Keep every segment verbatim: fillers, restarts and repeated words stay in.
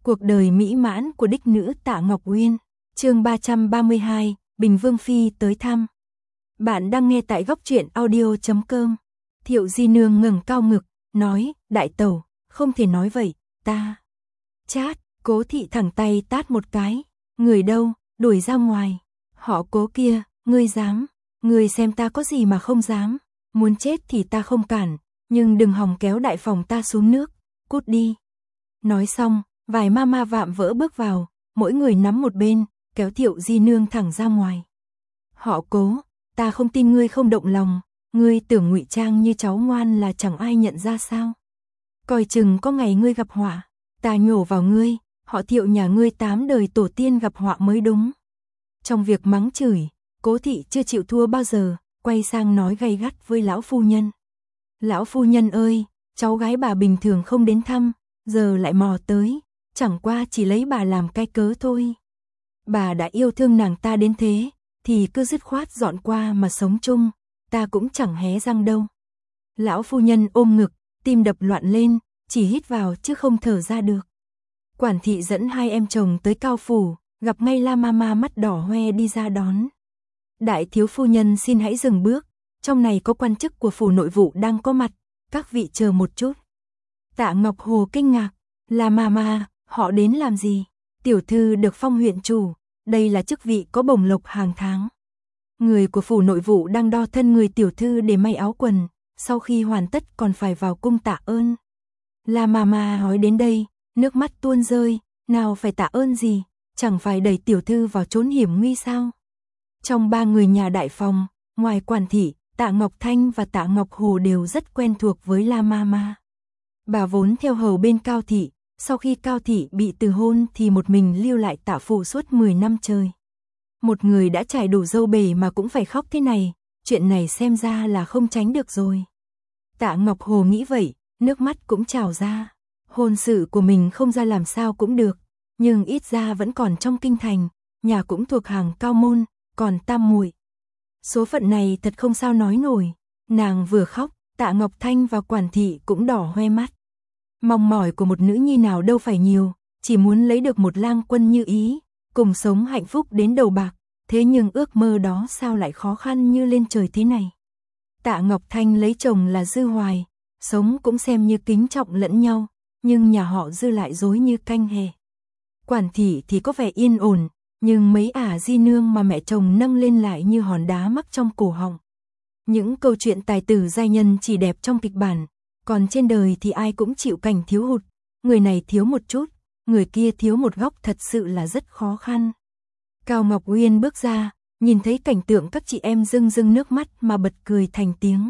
Cuộc đời mỹ mãn của đích nữ Tạ Ngọc Uyên, chương ba trăm ba mươi hai, Bình Vương Phi tới thăm. Bạn đang nghe tại góc truyện audio chấm com. Thiệu Di Nương ngẩng cao ngực, nói, đại tẩu, không thể nói vậy, ta. Chát, Cố Thị thẳng tay tát một cái, người đâu, đuổi ra ngoài. Họ Cố kia, ngươi dám, ngươi xem ta có gì mà không dám, muốn chết thì ta không cản, nhưng đừng hòng kéo đại phòng ta xuống nước, cút đi. Nói xong, vài ma ma vạm vỡ bước vào, mỗi người nắm một bên, kéo Thiệu Di Nương thẳng ra ngoài. Họ Cố, ta không tin ngươi không động lòng, ngươi tưởng ngụy trang như cháu ngoan là chẳng ai nhận ra sao? Coi chừng có ngày ngươi gặp họa, ta nhổ vào ngươi, họ Thiệu nhà ngươi tám đời tổ tiên gặp họa mới đúng. Trong việc mắng chửi, Cố Thị chưa chịu thua bao giờ, quay sang nói gay gắt với lão phu nhân. Lão phu nhân ơi, cháu gái bà bình thường không đến thăm, giờ lại mò tới, chẳng qua chỉ lấy bà làm cái cớ thôi. Bà đã yêu thương nàng ta đến thế, thì cứ dứt khoát dọn qua mà sống chung, ta cũng chẳng hé răng đâu. Lão phu nhân ôm ngực, tim đập loạn lên, chỉ hít vào chứ không thở ra được. Quản thị dẫn hai em chồng tới Cao phủ, gặp ngay La Mama mắt đỏ hoe đi ra đón. Đại thiếu phu nhân xin hãy dừng bước, trong này có quan chức của phủ nội vụ đang có mặt, các vị chờ một chút. Tạ Ngọc Hồ kinh ngạc, La Mama, họ đến làm gì? Tiểu thư được phong huyện chủ, đây là chức vị có bổng lộc hàng tháng. Người của phủ nội vụ đang đo thân người tiểu thư để may áo quần, sau khi hoàn tất còn phải vào cung tạ ơn. La Mama nói đến đây, nước mắt tuôn rơi, nào phải tạ ơn gì, chẳng phải đẩy tiểu thư vào chốn hiểm nguy sao? Trong ba người nhà đại phòng, ngoài quản thị, Tạ Ngọc Thanh và Tạ Ngọc Hồ đều rất quen thuộc với La Mama. Bà vốn theo hầu bên Cao thị, sau khi Cao thị bị từ hôn thì một mình lưu lại Tạ phủ suốt mười năm trời. Một người đã trải đủ dâu bể mà cũng phải khóc thế này, chuyện này xem ra là không tránh được rồi. Tạ Ngọc Hồ nghĩ vậy, nước mắt cũng trào ra. Hôn sự của mình không ra làm sao cũng được, nhưng ít ra vẫn còn trong kinh thành, nhà cũng thuộc hàng cao môn, còn tam muội. Số phận này thật không sao nói nổi. Nàng vừa khóc, Tạ Ngọc Thanh và quản thị cũng đỏ hoe mắt. Mong mỏi của một nữ nhi nào đâu phải nhiều, chỉ muốn lấy được một lang quân như ý, cùng sống hạnh phúc đến đầu bạc, thế nhưng ước mơ đó sao lại khó khăn như lên trời thế này. Tạ Ngọc Thanh lấy chồng là Dư Hoài, sống cũng xem như kính trọng lẫn nhau, nhưng nhà họ Dư lại dối như canh hề. Quản thị thì có vẻ yên ổn, nhưng mấy ả di nương mà mẹ chồng nâng lên lại như hòn đá mắc trong cổ họng. Những câu chuyện tài tử giai nhân chỉ đẹp trong kịch bản, còn trên đời thì ai cũng chịu cảnh thiếu hụt, người này thiếu một chút, người kia thiếu một góc, thật sự là rất khó khăn. Cao Ngọc Uyên bước ra, nhìn thấy cảnh tượng các chị em rưng rưng nước mắt mà bật cười thành tiếng.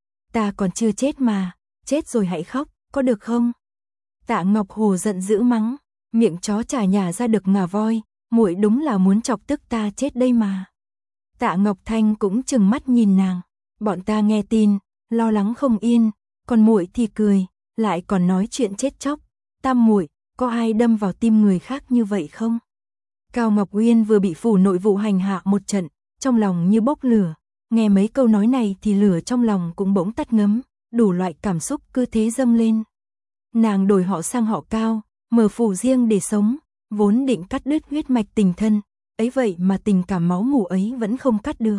Ta còn chưa chết mà, chết rồi hãy khóc, có được không? Tạ Ngọc Hồ giận dữ mắng, miệng chó chả nhả ra được ngà voi, muội đúng là muốn chọc tức ta chết đây mà. Tạ Ngọc Thanh cũng trừng mắt nhìn nàng, bọn ta nghe tin, lo lắng không yên, còn muội thì cười, lại còn nói chuyện chết chóc. Tam muội, có ai đâm vào tim người khác như vậy không? Cao Ngọc Uyên vừa bị phủ nội vụ hành hạ một trận, trong lòng như bốc lửa, nghe mấy câu nói này thì lửa trong lòng cũng bỗng tắt ngấm, đủ loại cảm xúc cứ thế dâng lên. Nàng đổi họ sang họ Cao, mở phủ riêng để sống, vốn định cắt đứt huyết mạch tình thân, ấy vậy mà tình cảm máu mủ ấy vẫn không cắt được.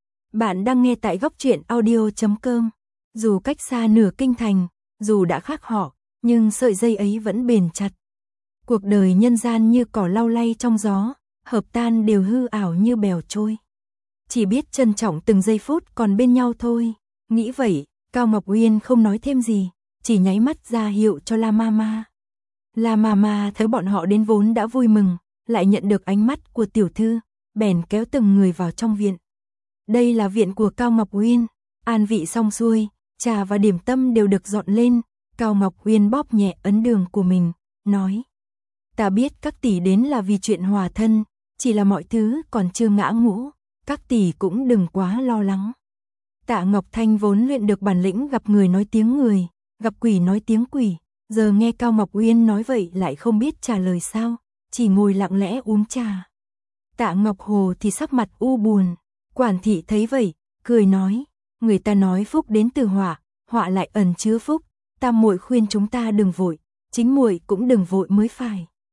Bạn đang nghe tại góc truyện audio chấm com. Dù cách xa nửa kinh thành, dù đã khác họ, nhưng sợi dây ấy vẫn bền chặt. Cuộc đời nhân gian như cỏ lau lay trong gió, hợp tan đều hư ảo như bèo trôi. Chỉ biết trân trọng từng giây phút còn bên nhau thôi. Nghĩ vậy, Cao Ngọc Uyên không nói thêm gì, chỉ nháy mắt ra hiệu cho La Mama. La Mama thấy bọn họ đến vốn đã vui mừng, lại nhận được ánh mắt của tiểu thư, bèn kéo từng người vào trong viện. Đây là viện của Cao Ngọc Uyên, an vị xong xuôi, trà và điểm tâm đều được dọn lên. Cao Ngọc Uyên bóp nhẹ ấn đường của mình, nói: ta biết các tỷ đến là vì chuyện hòa thân, chỉ là mọi thứ còn chưa ngã ngũ, các tỷ cũng đừng quá lo lắng. Tạ Ngọc Thanh vốn luyện được bản lĩnh gặp người nói tiếng người, gặp quỷ nói tiếng quỷ, giờ nghe Cao Ngọc Uyên nói vậy lại không biết trả lời sao, chỉ ngồi lặng lẽ uống trà. Tạ Ngọc Hồ thì sắc mặt u buồn, quản thị thấy vậy, cười nói: người ta nói phúc đến từ họa, họa lại ẩn chứa phúc, tam muội khuyên chúng ta đừng vội, chính muội cũng đừng vội mới phải.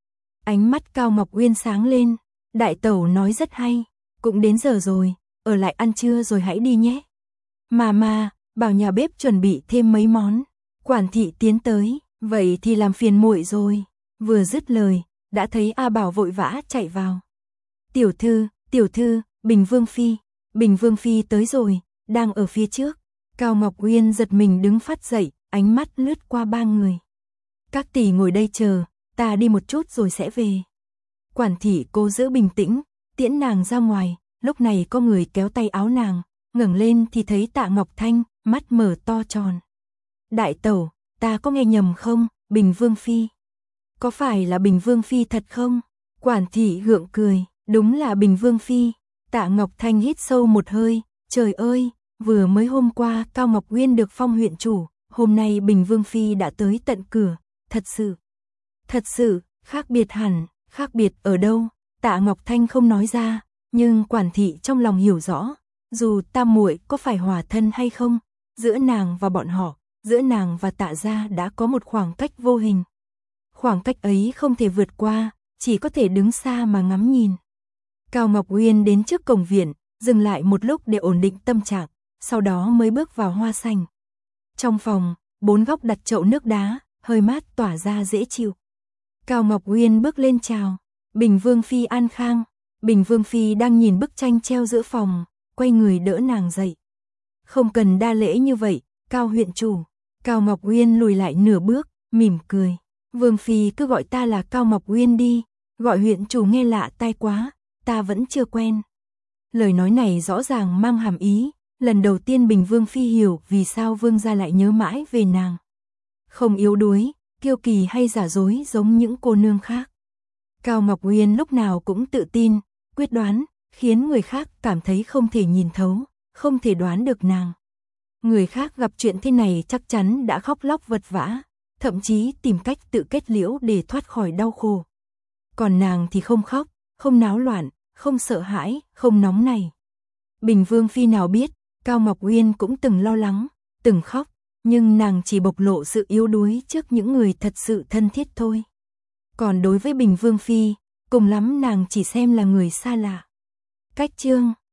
Ánh mắt Cao Ngọc Uyên sáng lên, đại tẩu nói rất hay, cũng đến giờ rồi, ở lại ăn trưa rồi hãy đi nhé. Mà mà, bảo nhà bếp chuẩn bị thêm mấy món. Quản thị tiến tới, vậy thì làm phiền muội rồi. Vừa dứt lời, đã thấy A Bảo vội vã chạy vào. Tiểu thư, tiểu thư, Bình Vương Phi, Bình Vương Phi tới rồi, đang ở phía trước. Cao Ngọc Uyên giật mình đứng phát dậy, ánh mắt lướt qua ba người. Các tỷ ngồi đây chờ, ta đi một chút rồi sẽ về. Quản thị cố giữ bình tĩnh, tiễn nàng ra ngoài, lúc này có người kéo tay áo nàng, ngẩng lên thì thấy Tạ Ngọc Thanh, mắt mở to tròn. Đại tẩu, ta có nghe nhầm không, Bình Vương Phi? Có phải là Bình Vương Phi thật không? Quản thị gượng cười, đúng là Bình Vương Phi. Tạ Ngọc Thanh hít sâu một hơi, trời ơi, vừa mới hôm qua Cao Ngọc Uyên được phong huyện chủ, hôm nay Bình Vương Phi đã tới tận cửa, thật sự, thật sự, khác biệt hẳn, khác biệt ở đâu? Tạ Ngọc Thanh không nói ra, nhưng quản thị trong lòng hiểu rõ, dù tam muội có phải hòa thân hay không, giữa nàng và bọn họ, giữa nàng và Tạ gia đã có một khoảng cách vô hình. Khoảng cách ấy không thể vượt qua, chỉ có thể đứng xa mà ngắm nhìn. Cao Ngọc Uyên đến trước cổng viện, dừng lại một lúc để ổn định tâm trạng, sau đó mới bước vào hoa sành. Trong phòng, bốn góc đặt chậu nước đá, hơi mát tỏa ra dễ chịu. Cao Ngọc Uyên bước lên chào, Bình Vương Phi an khang. Bình Vương Phi đang nhìn bức tranh treo giữa phòng, quay người đỡ nàng dậy. Không cần đa lễ như vậy, Cao huyện chủ. Cao Ngọc Uyên lùi lại nửa bước, mỉm cười. Vương Phi cứ gọi ta là Cao Ngọc Uyên đi, gọi huyện chủ nghe lạ tai quá, ta vẫn chưa quen. Lời nói này rõ ràng mang hàm ý, lần đầu tiên Bình Vương Phi hiểu vì sao Vương gia lại nhớ mãi về nàng. Không yếu đuối, kiêu kỳ hay giả dối giống những cô nương khác. Cao Ngọc Uyên lúc nào cũng tự tin, quyết đoán, khiến người khác cảm thấy không thể nhìn thấu, không thể đoán được nàng. Người khác gặp chuyện thế này chắc chắn đã khóc lóc vật vã, thậm chí tìm cách tự kết liễu để thoát khỏi đau khổ. Còn nàng thì không khóc, không náo loạn, không sợ hãi, không nóng nảy. Bình Vương Phi nào biết, Cao Ngọc Uyên cũng từng lo lắng, từng khóc, nhưng nàng chỉ bộc lộ sự yếu đuối trước những người thật sự thân thiết thôi. Còn đối với Bình Vương Phi, cùng lắm nàng chỉ xem là người xa lạ. Cách chương